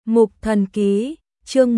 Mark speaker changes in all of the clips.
Speaker 1: Mục Thần Ký, chương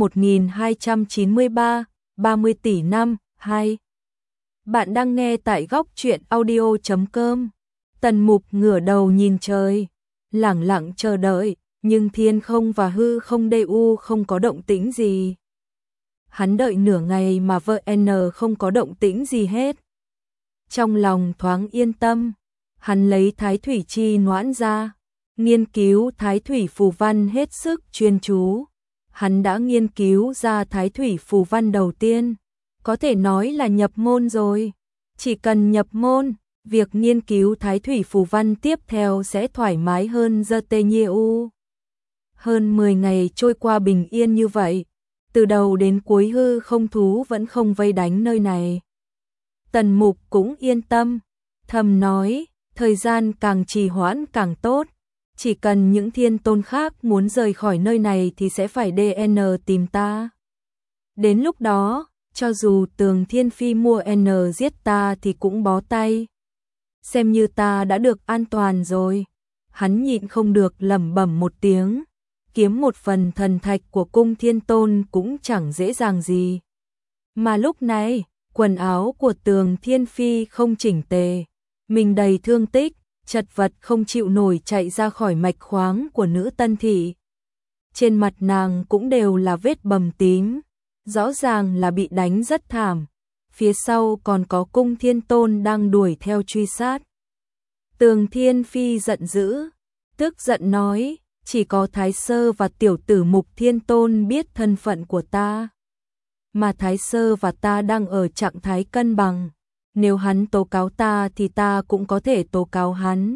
Speaker 1: 1293, 30 tỷ năm, 2. Bạn đang nghe tại góc truyện audio.com. Tần Mục ngửa đầu nhìn trời, lẳng lặng chờ đợi, nhưng thiên không và hư không DU không có động tĩnh gì. Hắn đợi nửa ngày mà VN không có động tĩnh gì hết. Trong lòng thoáng yên tâm, hắn lấy Thái Thủy Chi Noãn ra, nghiên cứu Thái Thủy Phù Văn hết sức chuyên chú. Hắn đã nghiên cứu ra Thái Thủy Phù Văn đầu tiên, có thể nói là nhập môn rồi. Chỉ cần nhập môn, việc nghiên cứu Thái Thủy Phù Văn tiếp theo sẽ thoải mái hơn rất nhiều. Hơn 10 ngày trôi qua bình yên như vậy, từ đầu đến cuối hư không thú vẫn không vây đánh nơi này. Tần Mục cũng yên tâm, thầm nói, thời gian càng trì hoãn càng tốt. Chỉ cần những thiên tôn khác muốn rời khỏi nơi này thì sẽ phải DN tìm ta. Đến lúc đó, cho dù Tường Thiên Phi mua N giết ta thì cũng bó tay. Xem như ta đã được an toàn rồi. Hắn nhịn không được lẩm bẩm một tiếng. Kiếm một phần thần thạch của cung thiên tôn cũng chẳng dễ dàng gì. Mà lúc này, quần áo của Tường Thiên Phi không chỉnh tề, mình đầy thương tích, chật vật không chịu nổi chạy ra khỏi mạch khoáng của nữ tân thị. Trên mặt nàng cũng đều là vết bầm tím, rõ ràng là bị đánh rất thảm. Phía sau còn có cung thiên tôn đang đuổi theo truy sát. Tường Thiên Phi giận dữ, tức giận nói, chỉ có Thái Sơ và tiểu tử Mục Thiên Tôn biết thân phận của ta. Mà Thái Sơ và ta đang ở trạng thái cân bằng. Nếu hắn tố cáo ta thì ta cũng có thể tố cáo hắn.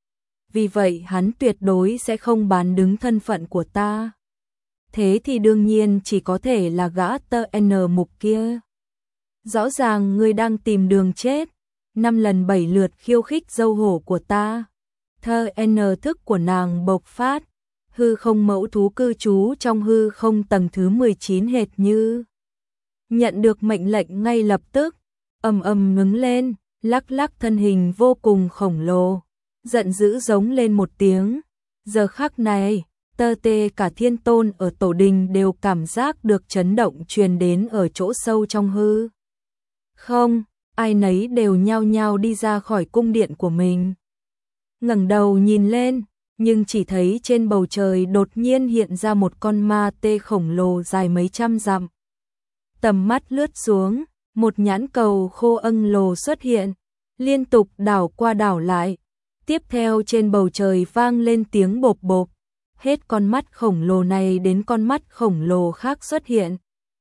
Speaker 1: Vì vậy hắn tuyệt đối sẽ không bán đứng thân phận của ta. Thế thì đương nhiên chỉ có thể là gã tơ N Mục kia. Rõ ràng ngươi đang tìm đường chết. 5 lần 7 lượt khiêu khích dâu hổ của ta. Thơ N thức của nàng bộc phát. Hư không mẫu thú cư trú trong hư không tầng thứ 19 hệt như nhận được mệnh lệnh ngay lập tức. Ầm ầm ngứng lên, lắc lắc thân hình vô cùng khổng lồ, giận dữ giống lên một tiếng. Giờ khắc này, tơ tê cả thiên tôn ở tổ đình đều cảm giác được chấn động truyền đến ở chỗ sâu trong hư không, ai nấy đều nhao nhao đi ra khỏi cung điện của mình. Ngẩng đầu nhìn lên, nhưng chỉ thấy trên bầu trời đột nhiên hiện ra một con ma tê khổng lồ dài mấy trăm dặm. Tầm mắt lướt xuống, một nhãn cầu khô âng lồ xuất hiện, liên tục đảo qua đảo lại. Tiếp theo trên bầu trời vang lên tiếng bộp bộp. Hết con mắt khổng lồ này đến con mắt khổng lồ khác xuất hiện.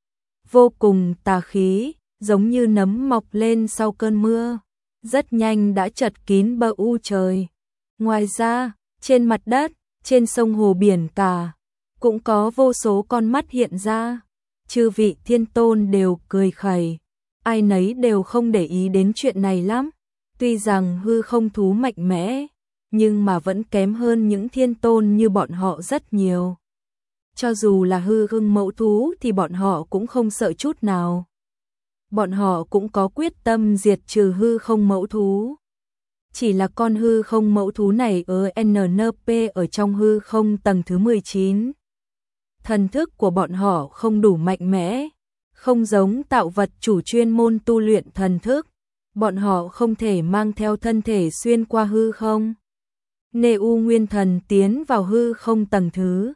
Speaker 1: Vô cùng tà khí, giống như nấm mọc lên sau cơn mưa. Rất nhanh đã chật kín bờ u trời. Ngoài ra, trên mặt đất, trên sông hồ biển cả, cũng có vô số con mắt hiện ra. Chư vị thiên tôn đều cười khẩy. Ai nấy đều không để ý đến chuyện này lắm. Tuy rằng hư không thú mạnh mẽ, nhưng mà vẫn kém hơn những thiên tôn như bọn họ rất nhiều. Cho dù là hư không mẫu thú thì bọn họ cũng không sợ chút nào. Bọn họ cũng có quyết tâm diệt trừ hư không mẫu thú. Chỉ là con hư không mẫu thú này ở NNP ở trong hư không tầng thứ 19. Thần thức của bọn họ không đủ mạnh mẽ. Không giống tạo vật chủ chuyên môn tu luyện thần thức, bọn họ không thể mang theo thân thể xuyên qua hư không. Neu nguyên thần tiến vào hư không tầng thứ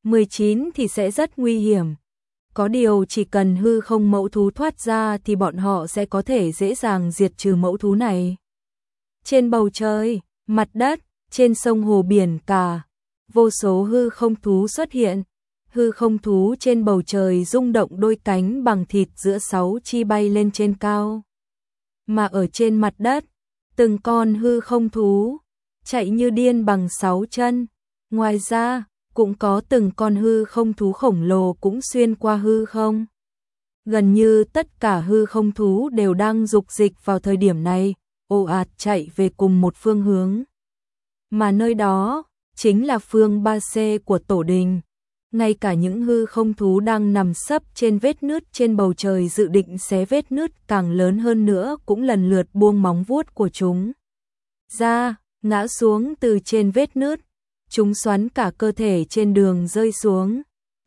Speaker 1: 19 thì sẽ rất nguy hiểm. Có điều chỉ cần hư không mẫu thú thoát ra thì bọn họ sẽ có thể dễ dàng diệt trừ mẫu thú này. Trên bầu trời, mặt đất, trên sông hồ biển cả, vô số hư không thú xuất hiện. Hư không thú trên bầu trời rung động đôi cánh bằng thịt giữa 6 chi bay lên trên cao. Mà ở trên mặt đất, từng con hư không thú chạy như điên bằng 6 chân. Ngoài ra, cũng có từng con hư không thú khổng lồ cũng xuyên qua hư không. Gần như tất cả hư không thú đều đang dục dịch vào thời điểm này, ồ ạt chạy về cùng một phương hướng. Mà nơi đó, chính là phương 3C của tổ đình. Ngay cả những hư không thú đang nằm sấp trên vết nứt trên bầu trời dự định xé vết nứt càng lớn hơn nữa cũng lần lượt buông móng vuốt của chúng ra, ngã xuống từ trên vết nứt. Chúng xoắn cả cơ thể trên đường rơi xuống.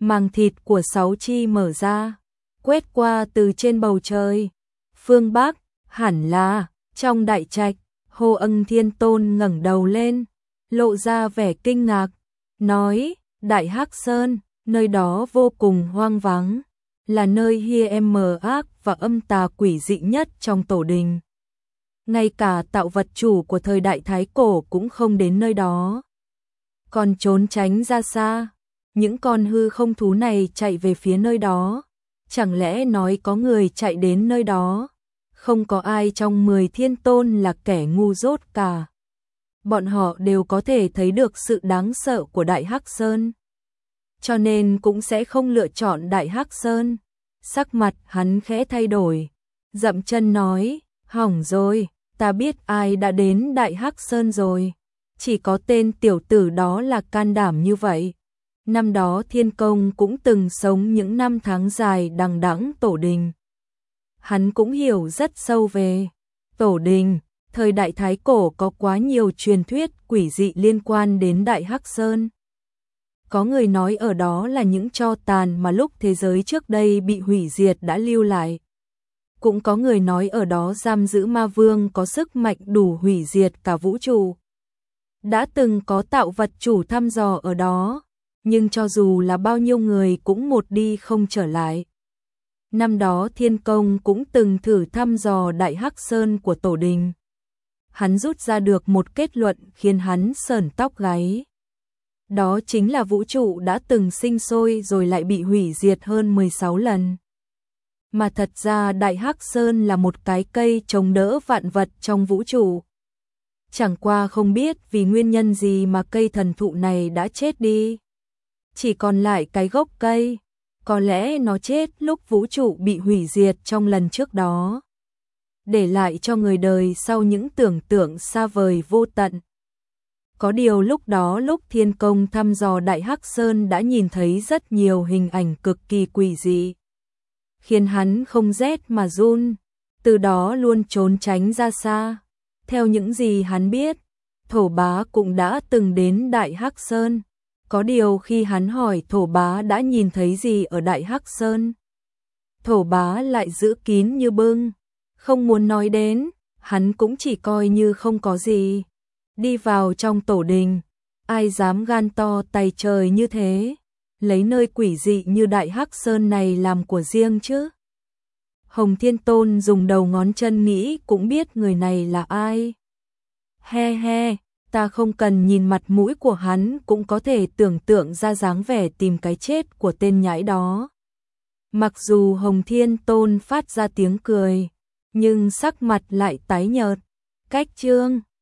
Speaker 1: màng thịt của 6 chi mở ra, quét qua từ trên bầu trời. Phương Bắc, hẳn là, trong đại trạch, Hồ Ân Thiên Tôn ngẩng đầu lên, lộ ra vẻ kinh ngạc, nói, Đại Hắc Sơn, nơi đó vô cùng hoang vắng, là nơi hiểm ác và âm tà quỷ dị nhất trong tổ đình. Ngay cả tạo vật chủ của thời đại Thái Cổ cũng không đến nơi đó. Còn trốn tránh ra xa, những con hư không thú này chạy về phía nơi đó. Chẳng lẽ nói có người chạy đến nơi đó? Không có ai trong 10 thiên tôn là kẻ ngu dốt cả. Bọn họ đều có thể thấy được sự đáng sợ của Đại Hắc Sơn. Cho nên cũng sẽ không lựa chọn Đại Hắc Sơn. Sắc mặt hắn khẽ thay đổi, dậm chân nói, hỏng rồi, ta biết ai đã đến Đại Hắc Sơn rồi. Chỉ có tên tiểu tử đó là can đảm như vậy. Năm đó Thiên Công cũng từng sống những năm tháng dài đằng đẵng tổ đình. Hắn cũng hiểu rất sâu về tổ đình. Thời đại Thái Cổ có quá nhiều truyền thuyết quỷ dị liên quan đến Đại Hắc Sơn. Có người nói ở đó là những tro tàn mà lúc thế giới trước đây bị hủy diệt đã lưu lại. Cũng có người nói ở đó giam giữ ma vương có sức mạnh đủ hủy diệt cả vũ trụ. Đã từng có tạo vật chủ thăm dò ở đó, nhưng cho dù là bao nhiêu người cũng một đi không trở lại. Năm đó Thiên Công cũng từng thử thăm dò Đại Hắc Sơn của tổ đình. Hắn rút ra được một kết luận khiến hắn sởn tóc gáy. Đó chính là vũ trụ đã từng sinh sôi rồi lại bị hủy diệt hơn 16 lần. Mà thật ra Đại Hắc Sơn là một cái cây chống đỡ vạn vật trong vũ trụ. Chẳng qua không biết vì nguyên nhân gì mà cây thần thụ này đã chết đi. Chỉ còn lại cái gốc cây. Có lẽ nó chết lúc vũ trụ bị hủy diệt trong lần trước đó. Để lại cho người đời sau những tưởng tượng xa vời vô tận. Có điều lúc đó lúc Thiên Công thăm dò Đại Hắc Sơn đã nhìn thấy rất nhiều hình ảnh cực kỳ quỷ dị. Khiến hắn không rét mà run, từ đó luôn trốn tránh ra xa. Theo những gì hắn biết, Thổ Bá cũng đã từng đến Đại Hắc Sơn. Có điều khi hắn hỏi Thổ Bá đã nhìn thấy gì ở Đại Hắc Sơn, Thổ Bá lại giữ kín như bưng, không muốn nói đến, hắn cũng chỉ coi như không có gì. Đi vào trong tổ đình, ai dám gan to tay trời như thế, lấy nơi quỷ dị như Đại Hắc Sơn này làm của riêng chứ. Hồng Thiên Tôn dùng đầu ngón chân nghĩ cũng biết người này là ai. He he, ta không cần nhìn mặt mũi của hắn cũng có thể tưởng tượng ra dáng vẻ tìm cái chết của tên nhãi đó. Mặc dù Hồng Thiên Tôn phát ra tiếng cười, nhưng sắc mặt lại tái nhợt. Cách chương